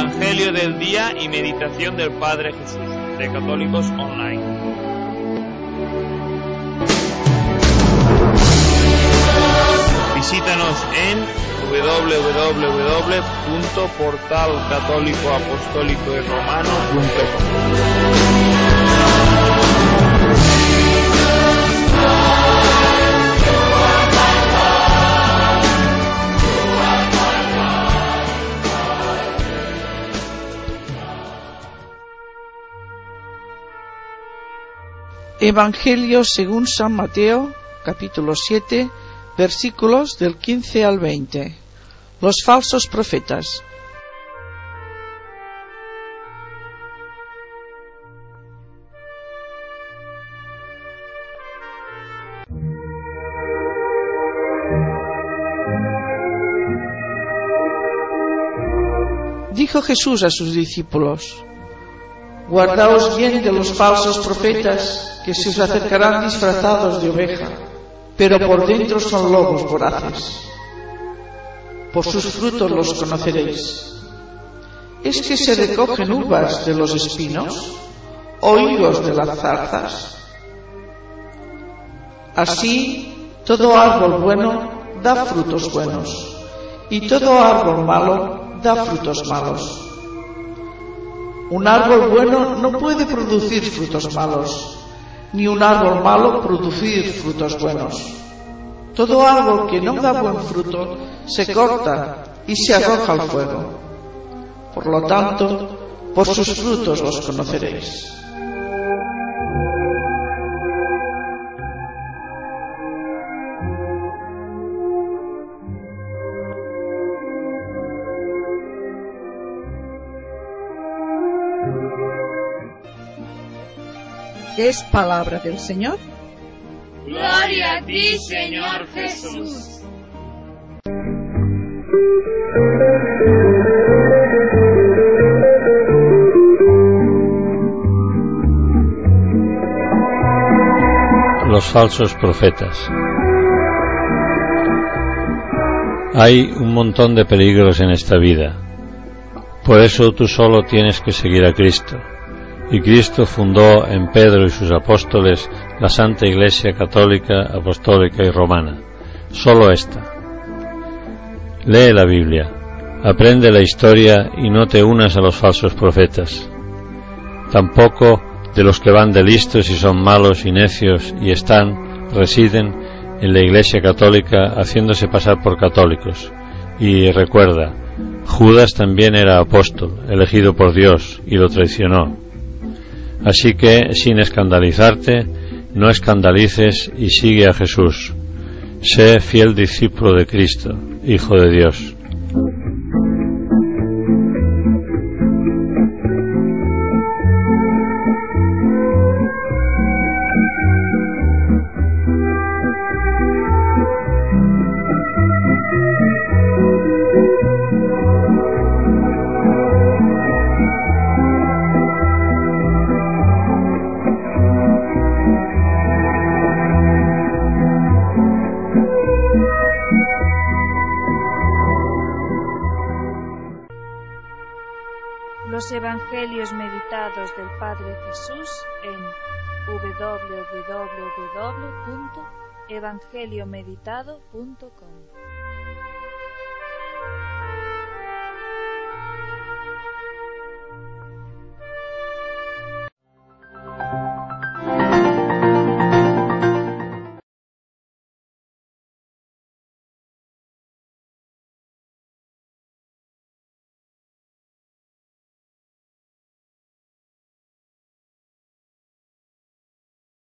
Evangelio del día y meditación del Padre Jesús, de Católicos Online. Visítanos en www.portalcatólicoapostólicoyromano.com. Evangelio según San Mateo, capítulo 7, versículos del 15 al 20. Los falsos profetas. Dijo Jesús a sus discípulos: guardaos bien de los falsos profetas, que se os acercarán disfrazados de oveja, pero por dentro son lobos voraces. Por sus frutos los conoceréis. ¿Es que se recogen uvas de los espinos o higos de las zarzas? Así, todo árbol bueno da frutos buenos, y todo árbol malo da frutos malos. Un árbol bueno no puede producir frutos malos, ni un árbol malo producir frutos buenos. Todo árbol que no da buen fruto se corta y se arroja al fuego. Por lo tanto, por sus frutos los conoceréis. Es palabra del Señor. Gloria a ti, Señor Jesús. Los falsos profetas. Hay un montón de peligros en esta vida. Por eso tú solo tienes que seguir a Cristo. Y Cristo fundó en Pedro y sus apóstoles la Santa Iglesia Católica, Apostólica y Romana, solo esta. Lee la Biblia, aprende la historia y no te unas a los falsos profetas, tampoco de los que van de listos y son malos y necios y residen en la Iglesia Católica haciéndose pasar por católicos. Y recuerda, Judas también era apóstol, elegido por Dios, y lo traicionó. Así que, sin escandalizarte, no escandalices y sigue a Jesús. Sé fiel discípulo de Cristo, Hijo de Dios. Los Evangelios meditados del Padre Jesús en www.evangeliomeditado.com.